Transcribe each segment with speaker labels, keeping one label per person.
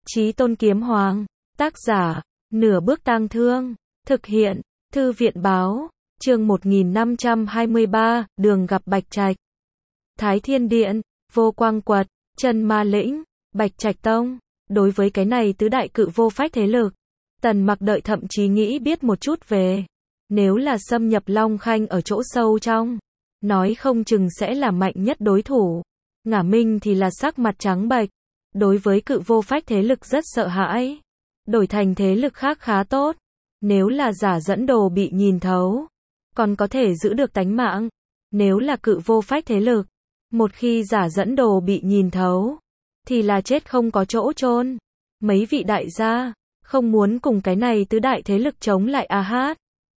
Speaker 1: Chí Tôn Kiếm Hoàng, tác giả, Nửa Bước Tang Thương, thực hiện, Thư viện Báo, chương 1523, đường gặp Bạch Trạch. Thái Thiên Điện, Vô Quang Quật, Chân Ma Lĩnh, Bạch Trạch Tông, đối với cái này tứ đại cự vô phách thế lực, Tần Mặc đợi thậm chí nghĩ biết một chút về. Nếu là xâm nhập Long Khanh ở chỗ sâu trong, nói không chừng sẽ là mạnh nhất đối thủ. Ngả Minh thì là sắc mặt trắng bệch, đối với cự vô phách thế lực rất sợ hãi. Đổi thành thế lực khác khá tốt. Nếu là giả dẫn đồ bị nhìn thấu, còn có thể giữ được tánh mạng. Nếu là cự vô phách thế lực, một khi giả dẫn đồ bị nhìn thấu, thì là chết không có chỗ chôn. Mấy vị đại gia, không muốn cùng cái này tứ đại thế lực chống lại a hát.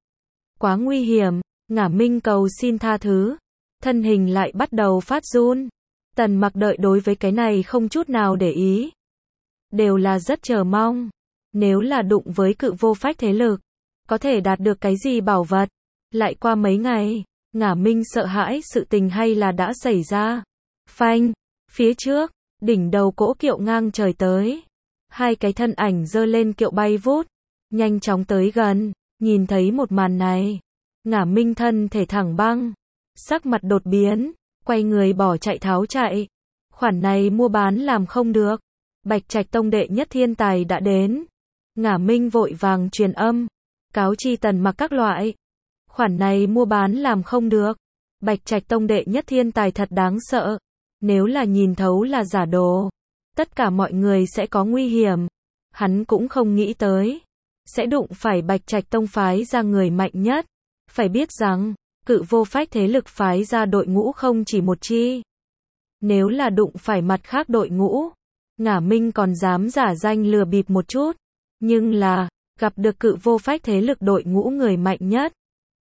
Speaker 1: Quá nguy hiểm, Ngả Minh cầu xin tha thứ. Thân hình lại bắt đầu phát run. Tần Mặc đợi đối với cái này không chút nào để ý. Đều là rất chờ mong. Nếu là đụng với cự vô phách thế lực, có thể đạt được cái gì bảo vật. Lại qua mấy ngày, Ngả Minh sợ hãi sự tình hay là đã xảy ra. Phanh, phía trước, đỉnh đầu cỗ kiệu ngang trời tới. Hai cái thân ảnh giơ lên kiệu bay vút, nhanh chóng tới gần. Nhìn thấy một màn này, Ngả Minh thân thể thẳng băng, sắc mặt đột biến, quay người bỏ chạy tháo chạy. Khoản này mua bán làm không được. Bạch Trạch Tông đệ nhất thiên tài đã đến. Ngả Minh vội vàng truyền âm, cáo chi Tần Mặc các loại. Khoản này mua bán làm không được. Bạch Trạch Tông đệ nhất thiên tài thật đáng sợ. Nếu là nhìn thấu là giả đồ, tất cả mọi người sẽ có nguy hiểm. Hắn cũng không nghĩ tới sẽ đụng phải Bạch Trạch Tông phái ra người mạnh nhất. Phải biết rằng, cự vô phách thế lực phái ra đội ngũ không chỉ một chi. Nếu là đụng phải mặt khác đội ngũ, Ngả Minh còn dám giả danh lừa bịp một chút. Nhưng là, gặp được cự vô phách thế lực đội ngũ người mạnh nhất,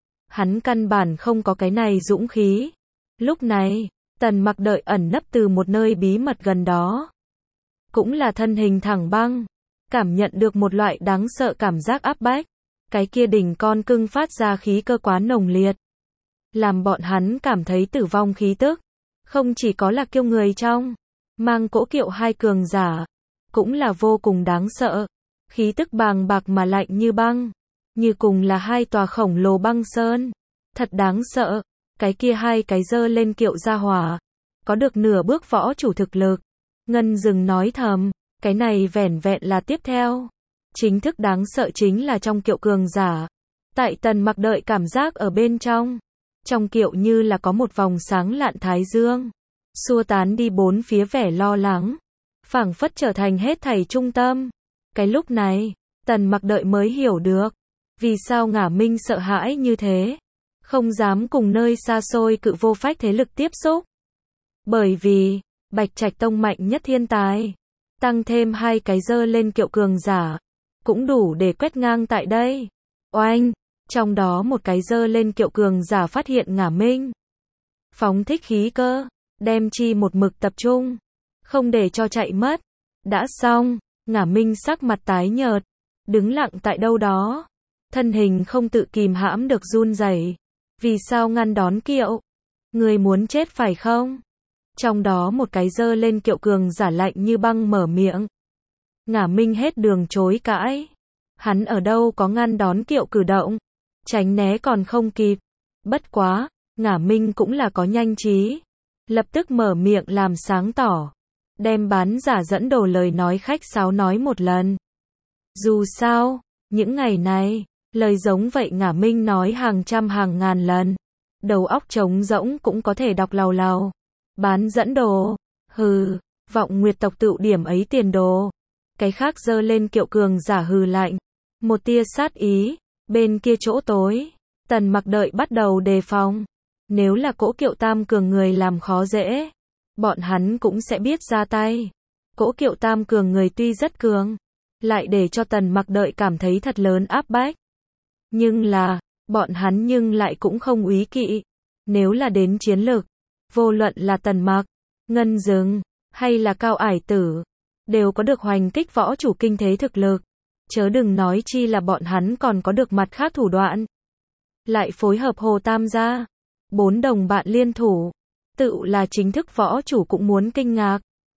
Speaker 1: hắn căn bản không có cái này dũng khí. Lúc này, Tần Mặc đợi ẩn nấp từ một nơi bí mật gần đó. Cũng là thân hình thẳng băng, cảm nhận được một loại đáng sợ cảm giác áp bách. Cái kia đỉnh con cưng phát ra khí cơ quá nồng liệt, làm bọn hắn cảm thấy tử vong khí tức. Không chỉ có là kiêu người trong, mang cỗ kiệu hai cường giả, cũng là vô cùng đáng sợ. Khí tức bàng bạc mà lạnh như băng, như cùng là hai tòa khổng lồ băng sơn. Thật đáng sợ. Cái kia hai cái giơ lên kiệu ra hỏa, có được nửa bước võ chủ thực lực. Ngân Dừng nói thầm, cái này vẻn vẹn là tiếp theo. Chính thức đáng sợ chính là trong kiệu cường giả. Tại Tần Mặc đợi cảm giác ở bên trong. Trong kiệu như là có một vòng sáng lạn thái dương, xua tán đi bốn phía vẻ lo lắng, phảng phất trở thành hết thảy trung tâm. Cái lúc này, Tần Mặc đợi mới hiểu được, vì sao Ngả Minh sợ hãi như thế, không dám cùng nơi xa xôi cự vô phách thế lực tiếp xúc. Bởi vì, Bạch Trạch Tông mạnh nhất thiên tài, tăng thêm hai cái giơ lên kiệu cường giả, cũng đủ để quét ngang tại đây. Oanh! Trong đó một cái giơ lên kiệu cường giả phát hiện Ngả Minh, phóng thích khí cơ, đem chi một mực tập trung, không để cho chạy mất. Đã xong, Ngả Minh sắc mặt tái nhợt, đứng lặng tại đâu đó, thân hình không tự kìm hãm được run rẩy. Vì sao ngăn đón kiệu? Người muốn chết phải không? Trong đó một cái giơ lên kiệu cường giả lạnh như băng mở miệng. Ngả Minh hết đường chối cãi. Hắn ở đâu có ngăn đón kiệu cử động, tránh né còn không kịp. Bất quá, Ngả Minh cũng là có nhanh trí, lập tức mở miệng làm sáng tỏ, đem bán giả dẫn đồ lời nói khách sáo nói một lần. Dù sao, những ngày này, lời giống vậy Ngả Minh nói hàng trăm hàng ngàn lần, đầu óc trống rỗng cũng có thể đọc làu làu. Bán dẫn đồ, hừ, vọng Nguyệt tộc tựu điểm ấy tiền đồ. Cái khác giơ lên kiệu cường giả hừ lạnh, một tia sát ý. Bên kia chỗ tối, Tần Mặc đợi bắt đầu đề phòng. Nếu là cỗ kiệu tam cường người làm khó dễ, bọn hắn cũng sẽ biết ra tay. Cỗ kiệu tam cường người tuy rất cường, lại để cho Tần Mặc đợi cảm thấy thật lớn áp bách. Nhưng là, bọn hắn nhưng lại cũng không úy kỵ. Nếu là đến chiến lực, vô luận là Tần Mặc, Ngân Dừng, hay là Cao Ải Tử, đều có được hoành kích võ chủ kinh thế thực lực. Chớ đừng nói chi là bọn hắn còn có được mặt khác thủ đoạn. Lại phối hợp Hồ Tam gia, 4 đồng bạn liên thủ, tự là chính thức võ chủ cũng muốn kinh ngạc.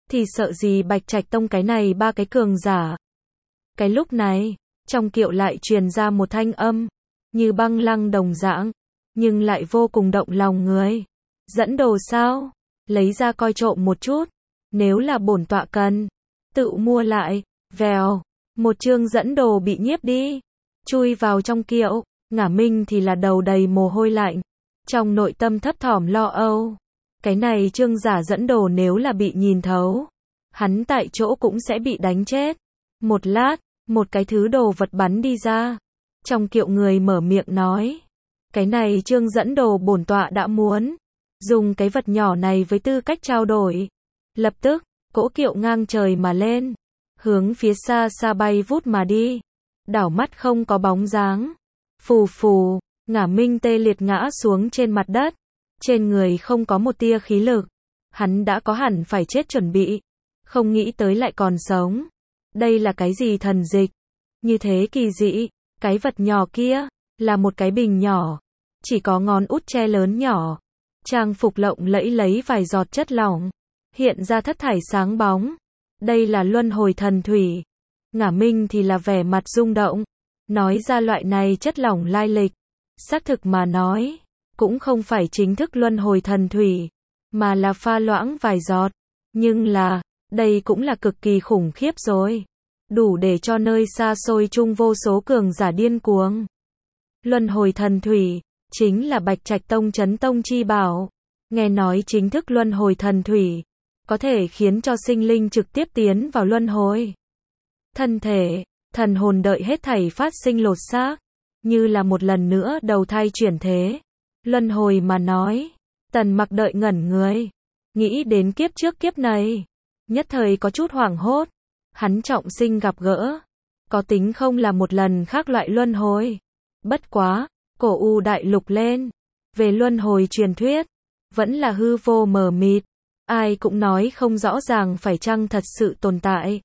Speaker 1: thì sợ gì Bạch Trạch Tông cái này ba cái cường giả. Cái lúc này, trong kiệu lại truyền ra một thanh âm, như băng lăng đồng dạng, nhưng lại vô cùng động lòng người. Dẫn đồ sao? Lấy ra coi trộm một chút, nếu là bổn tọa cần, tự mua lại. Vèo, một chương dẫn đồ bị nhiếp đi, chui vào trong kiệu. Ngả Minh thì là đầu đầy mồ hôi lạnh, trong nội tâm thấp thỏm lo âu. Cái này Trương giả dẫn đồ nếu là bị nhìn thấu, hắn tại chỗ cũng sẽ bị đánh chết. Một lát, một cái thứ đồ vật bắn đi ra. Trong kiệu người mở miệng nói, cái này Trương dẫn đồ bổn tọa đã muốn dùng cái vật nhỏ này với tư cách trao đổi. Lập tức, cỗ kiệu ngang trời mà lên, hướng phía xa xa bay vút mà đi. Đảo mắt không có bóng dáng. Phù phù, Ngả Minh tê liệt ngã xuống trên mặt đất, trên người không có một tia khí lực. Hắn đã có hẳn phải chết chuẩn bị, không nghĩ tới lại còn sống. Đây là cái gì thần dịch? Như thế kỳ dị. Cái vật nhỏ kia là một cái bình nhỏ, chỉ có ngón út che lớn nhỏ. Trang phục lộng lẫy lấy vài giọt chất lỏng, hiện ra thất thải sáng bóng. Đây là luân hồi thần thủy. Ngả Minh thì là vẻ mặt rung động, nói ra loại này chất lỏng lai lịch. Xác thực mà nói, cũng không phải chính thức luân hồi thần thủy, mà là pha loãng vài giọt. Nhưng là, đây cũng là cực kỳ khủng khiếp rồi. Đủ để cho nơi xa xôi chung vô số cường giả điên cuồng. Luân hồi thần thủy, chính là Bạch Trạch Tông chấn tông chi bảo. Nghe nói chính thức luân hồi thần thủy, có thể khiến cho sinh linh trực tiếp tiến vào luân hồi. Thân thể, thần hồn đợi hết thảy phát sinh lột xác, như là một lần nữa đầu thai chuyển thế. Luân hồi mà nói, Tần Mặc đợi ngẩn người, nghĩ đến kiếp trước kiếp này, nhất thời có chút hoảng hốt. Hắn trọng sinh gặp gỡ, có tính không là một lần khác loại luân hồi. Bất quá, cổ U đại lục lên, về luân hồi truyền thuyết, vẫn là hư vô mờ mịt, ai cũng nói không rõ ràng phải chăng thật sự tồn tại.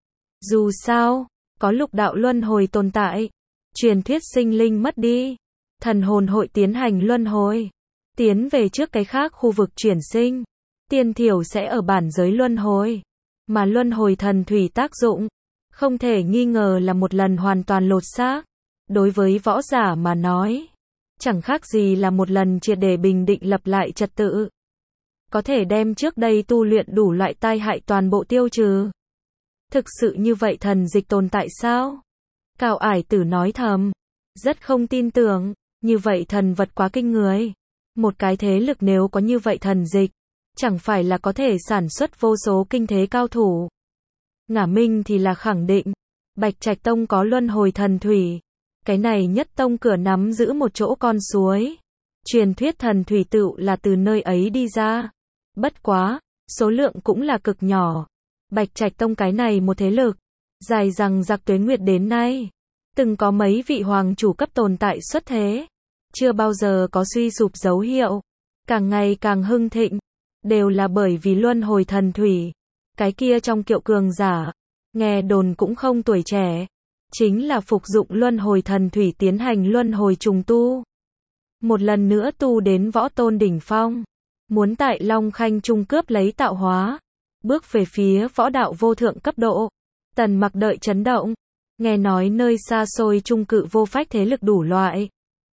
Speaker 1: Dù sao, có lục đạo luân hồi tồn tại, truyền thuyết sinh linh mất đi, thần hồn hội tiến hành luân hồi, tiến về trước cái khác khu vực chuyển sinh, tiên thiểu sẽ ở bản giới luân hồi. Mà luân hồi thần thủy tác dụng, không thể nghi ngờ là một lần hoàn toàn lột xác. Đối với võ giả mà nói, chẳng khác gì là một lần triệt để bình định lập lại trật tự. Có thể đem trước đây tu luyện đủ loại tai hại toàn bộ tiêu trừ. Thực sự như vậy thần dịch tồn tại sao? Cao Ải Tử nói thầm, rất không tin tưởng, như vậy thần vật quá kinh người. Một cái thế lực nếu có như vậy thần dịch, chẳng phải là có thể sản xuất vô số kinh thế cao thủ. Ngả Minh thì là khẳng định, Bạch Trạch Tông có luân hồi thần thủy. Cái này nhất tông cửa nắm giữ một chỗ con suối. Truyền thuyết thần thủy tựu là từ nơi ấy đi ra. Bất quá, số lượng cũng là cực nhỏ. Bạch Trạch Tông cái này một thế lực, dài rằng giặc tuế nguyệt đến nay, từng có mấy vị hoàng chủ cấp tồn tại xuất thế, chưa bao giờ có suy sụp dấu hiệu, càng ngày càng hưng thịnh, đều là bởi vì luân hồi thần thủy. Cái kia trong kiệu cường giả, nghe đồn cũng không tuổi trẻ, chính là phục dụng luân hồi thần thủy tiến hành luân hồi trùng tu. Một lần nữa tu đến võ tôn đỉnh phong, muốn tại Long Khanh trung cướp lấy tạo hóa, bước về phía võ đạo vô thượng cấp độ. Tần Mặc đợi chấn động, nghe nói nơi xa xôi trung cự vô phách thế lực đủ loại,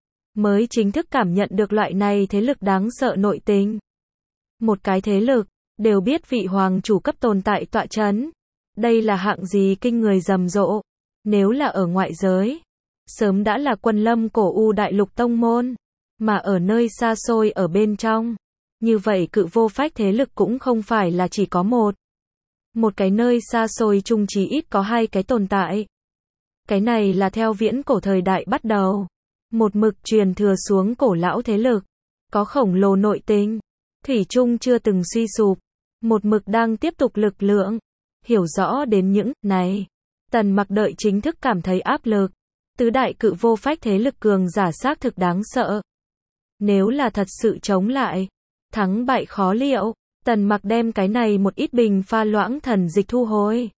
Speaker 1: mới chính thức cảm nhận được loại này thế lực đáng sợ nội tình. Một cái thế lực, đều biết vị hoàng chủ cấp tồn tại tọa chấn. Đây là hạng gì kinh người rầm rộ. Nếu là ở ngoại giới, sớm đã là quân lâm cổ U đại lục tông môn. Mà ở nơi xa xôi ở bên trong, như vậy cự vô phách thế lực cũng không phải là chỉ có một. Một cái nơi xa xôi chung chỉ ít có hai cái tồn tại. Cái này là theo viễn cổ thời đại bắt đầu, một mực truyền thừa xuống cổ lão thế lực, có khổng lồ nội tình, thủy chung chưa từng suy sụp, một mực đang tiếp tục lực lượng. Hiểu rõ đến những này, Tần Mặc đợi chính thức cảm thấy áp lực. Tứ đại cự vô phách thế lực cường giả xác thực đáng sợ. Nếu là thật sự chống lại, thắng bại khó liệu. Tần Mặc đem cái này một ít bình pha loãng thần dịch thu hồi,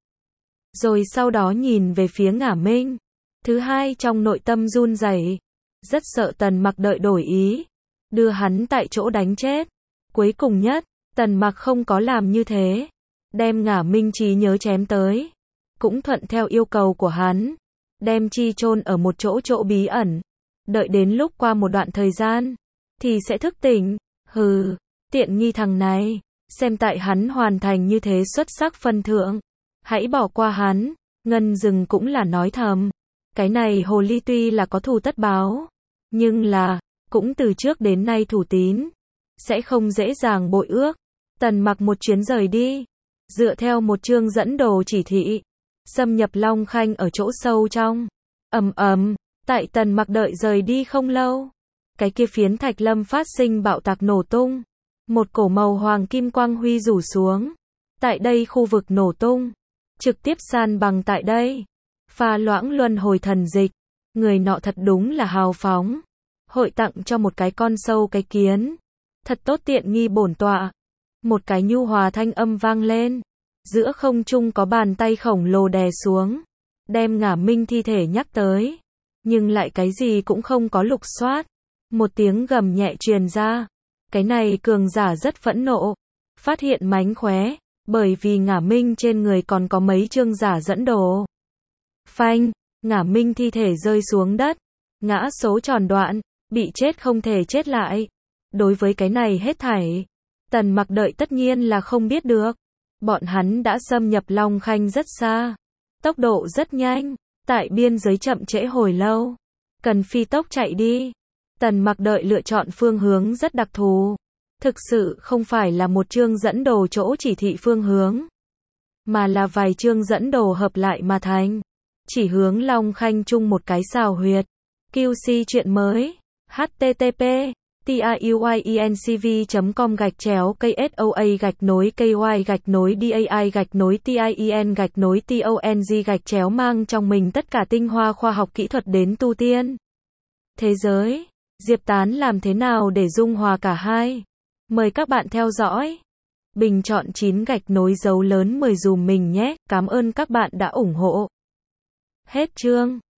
Speaker 1: rồi sau đó nhìn về phía Ngả Minh. Thứ hai trong nội tâm run rẩy, rất sợ Tần Mặc đợi đổi ý, đưa hắn tại chỗ đánh chết. Cuối cùng nhất, Tần Mặc không có làm như thế. đem Ngả Minh trí nhớ chém tới. Cũng thuận theo yêu cầu của hắn, đem chi chôn ở một chỗ bí ẩn. Đợi đến lúc qua một đoạn thời gian, thì sẽ thức tỉnh. Hừ, tiện nghi thằng này, xem tại hắn hoàn thành như thế xuất sắc phân thượng. Hãy bỏ qua hắn. Ngân Dừng cũng là nói thầm. Cái này hồ ly tuy là có thù tất báo, nhưng là, cũng từ trước đến nay thủ tín. Sẽ không dễ dàng bội ước. Tần Mặc một chuyến rời đi. Dựa theo một chương dẫn đồ chỉ thị. Xâm nhập Long Khanh ở chỗ sâu trong. Tại Tần Mặc đợi rời đi không lâu. Cái kia phiến thạch lâm phát sinh bạo tạc nổ tung. Một cổ màu hoàng kim quang huy rủ xuống. Tại đây khu vực nổ tung. Trực tiếp san bằng tại đây. Pha loãng luân hồi thần dịch. Người nọ thật đúng là hào phóng. Hội tặng cho một cái con sâu cái kiến. Thật tốt tiện nghi bổn tọa. Một cái nhu hòa thanh âm vang lên. Giữa không trung có bàn tay khổng lồ đè xuống. Đem Ngả Minh thi thể nhắc tới. Nhưng lại cái gì cũng không có lục soát. Một tiếng gầm nhẹ truyền ra. Cái này cường giả rất phẫn nộ. Phát hiện mánh khóe. Bởi vì Ngả Minh trên người còn có mấy chương giả dẫn đồ. Phanh, Ngả Minh thi thể rơi xuống đất. Ngã số tròn đoạn. Bị chết không thể chết lại. Đối với cái này hết thảy, Tần Mặc đợi tất nhiên là không biết được. Bọn hắn đã xâm nhập Long Khanh rất xa. Tốc độ rất nhanh. Tại biên giới chậm trễ hồi lâu. Cần phi tốc chạy đi. Tần Mặc đợi lựa chọn phương hướng rất đặc thù. Thực sự không phải là một chương dẫn đồ chỗ chỉ thị phương hướng. Mà là vài chương dẫn đồ hợp lại mà thành. Chỉ hướng Long Khanh chung một cái xào huyệt. QC chuyện mới. http tiuyencv.com/KSOA-KY-DAI-TIEN-TONG mang trong mình tất cả tinh hoa khoa học kỹ thuật đến tu tiên. Thế giới, Diệp Tán làm thế nào để dung hòa cả hai? Mời các bạn theo dõi. Bình chọn 9 gạch nối dấu lớn 10 dùm mình nhé. Cảm ơn các bạn đã ủng hộ. Hết chương.